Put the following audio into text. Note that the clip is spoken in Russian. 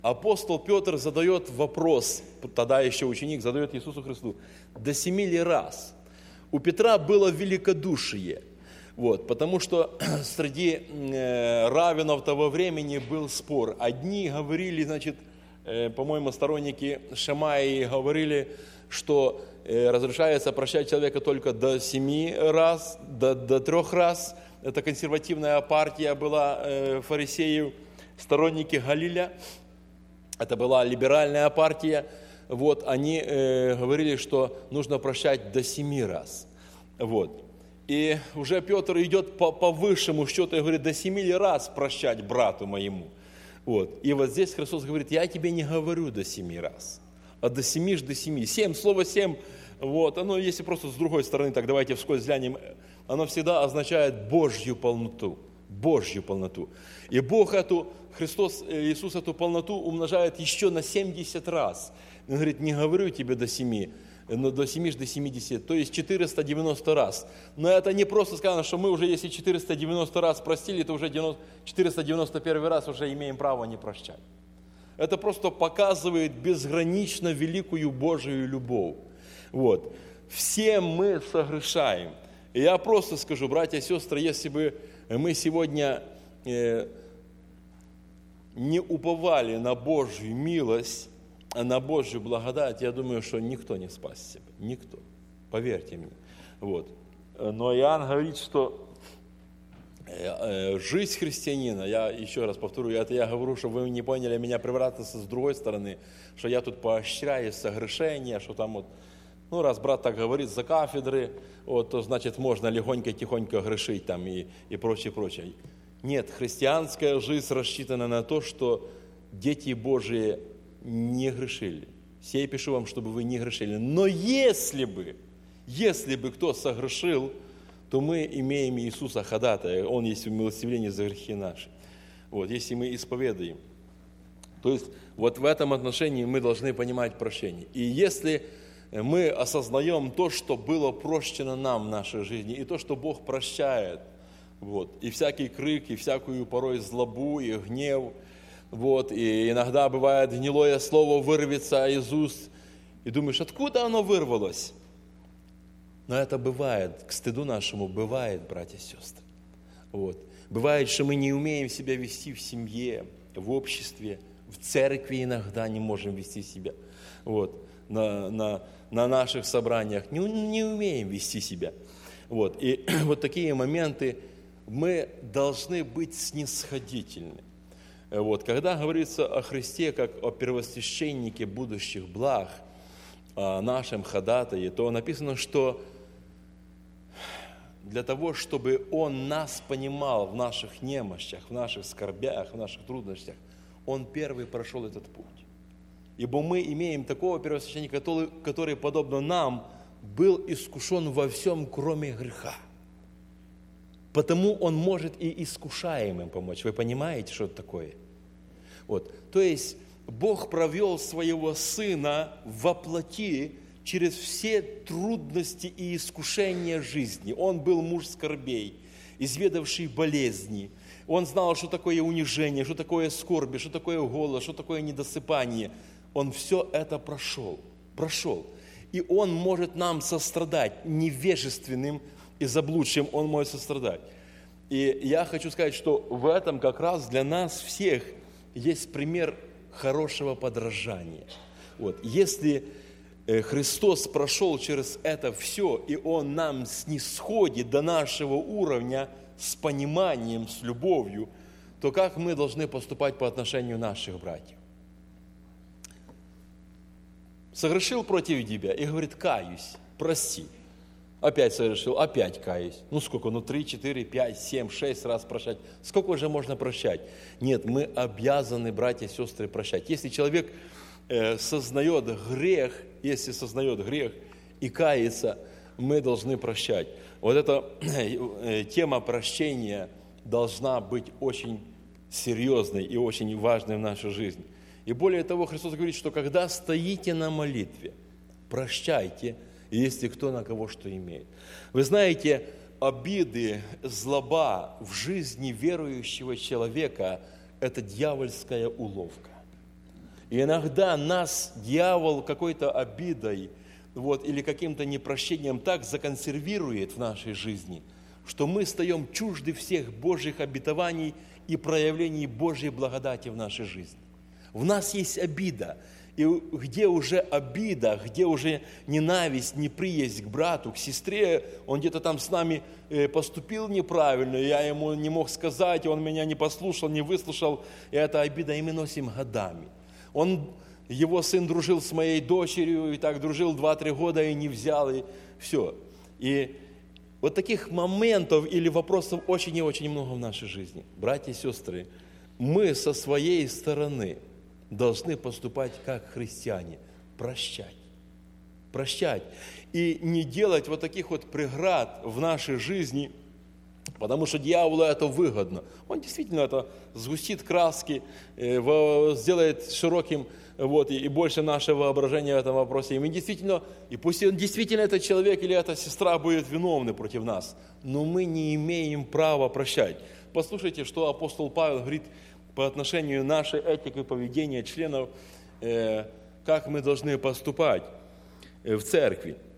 апостол Петр задает вопрос, тогда еще ученик задает Иисусу Христу, до 7 ли раз? У Петра было великодушие, потому что среди раввинов того времени был спор. Одни говорили, по-моему, сторонники Шамаи говорили, что разрешается прощать человека только до 7 раз, до 3 раз. Это консервативная партия была фарисеев, сторонники Галиля. Это была либеральная партия. Они говорили, что нужно прощать до 7 раз. И уже Петр идет по высшему счету и говорит, до 7 раз прощать брату моему. И здесь Христос говорит, я тебе не говорю до 7 раз, а до 7 до 7. 7, слово 7, оно, если просто с другой стороны, так давайте вскользь глянем, оно всегда означает Божью полноту. Божью полноту. И Бог Иисус эту полноту умножает еще на 70 раз. Он говорит, не говорю тебе до 7, но до 7 до 70, то есть 490 раз. Но это не просто сказано, что мы уже, если 490 раз простили, то уже 491 раз уже имеем право не прощать. Это просто показывает безгранично великую Божию любовь. Все мы согрешаем. И я просто скажу, братья и сестры, если бы мы сегодня не уповали на Божью милость, на Божью благодать, я думаю, что никто не спасся бы. Никто. Поверьте мне. Но Иоанн говорит, что жизнь христианина, я еще раз повторю, это я говорю, чтобы вы не поняли меня превратно с другой стороны, что я тут поощряю согрешение, что там раз брат так говорит за кафедры, то значит можно легонько-тихонько грешить там и прочее. Нет, христианская жизнь рассчитана на то, что дети Божии не грешили. Сей пишу вам, чтобы вы не грешили. Но если бы кто согрешил, то мы имеем Иисуса ходатая. Он есть умилостивление за грехи наши. Если мы исповедуем. То есть в этом отношении мы должны понимать прощение. И если мы осознаем то, что было прощено нам в нашей жизни, и то, что Бог прощает, и всякий крик, и всякую порой злобу, и гнев, и иногда бывает гнилое слово вырвется из уст, и думаешь, откуда оно вырвалось? Но это бывает, к стыду нашему бывает, братья и сестры. Бывает, что мы не умеем себя вести в семье, в обществе, в церкви иногда не можем вести себя. На наших собраниях не умеем вести себя. И такие моменты мы должны быть снисходительны. Когда говорится о Христе как о первосвященнике будущих благ, о нашем ходатае, то написано, что для того, чтобы Он нас понимал в наших немощах, в наших скорбях, в наших трудностях, Он первый прошел этот путь. Ибо мы имеем такого первосвященника, который, подобно нам, был искушен во всем, кроме греха. Потому Он может и искушаемым помочь. Вы понимаете, что это такое? То есть Бог провел Своего Сына во плоти через все трудности и искушения жизни. Он был муж скорбей, изведавший болезни. Он знал, что такое унижение, что такое скорби, что такое голод, что такое недосыпание. Он все это прошел. И Он может нам сострадать, невежественным и заблудшим Он может сострадать. И я хочу сказать, что в этом как раз для нас всех есть пример хорошего подражания. Если Христос прошел через это все, и Он нам снисходит до нашего уровня с пониманием, с любовью, то как мы должны поступать по отношению наших братьев? Согрешил против тебя и говорит, каюсь, прости. Опять согрешил, опять каюсь. Сколько? 3, 4, 5, 7, 6 раз прощать. Сколько же можно прощать? Нет, мы обязаны, братья и сестры, прощать. Если человек сознает грех и кается, мы должны прощать. Эта тема прощения должна быть очень серьезной и очень важной в нашей жизни. И более того, Христос говорит, что когда стоите на молитве, прощайте, если кто на кого что имеет. Вы знаете, обиды, злоба в жизни верующего человека – это дьявольская уловка. И иногда нас дьявол какой-то обидой или каким-то непрощением так законсервирует в нашей жизни, что мы стаем чужды всех Божьих обетований и проявлений Божьей благодати в нашей жизни. В нас есть обида. И где уже обида, где уже ненависть, неприязнь к брату, к сестре, он где-то там с нами поступил неправильно, я ему не мог сказать, он меня не послушал, не выслушал, и эта обида, и мы носим годами. Его сын дружил с моей дочерью, и так дружил 2-3 года, и не взял, и все. И вот таких моментов или вопросов очень и очень много в нашей жизни. Братья и сестры, мы со своей стороны должны поступать как христиане, прощать. Прощать. И не делать вот таких вот преград в нашей жизни, потому что дьяволу это выгодно. Он действительно это сгустит краски, сделает широким и больше наше воображение в этом вопросе. И пусть он действительно этот человек или эта сестра будет виновны против нас, но мы не имеем права прощать. Послушайте, что апостол Павел говорит по отношению нашей этики поведения членов, как мы должны поступать в церкви.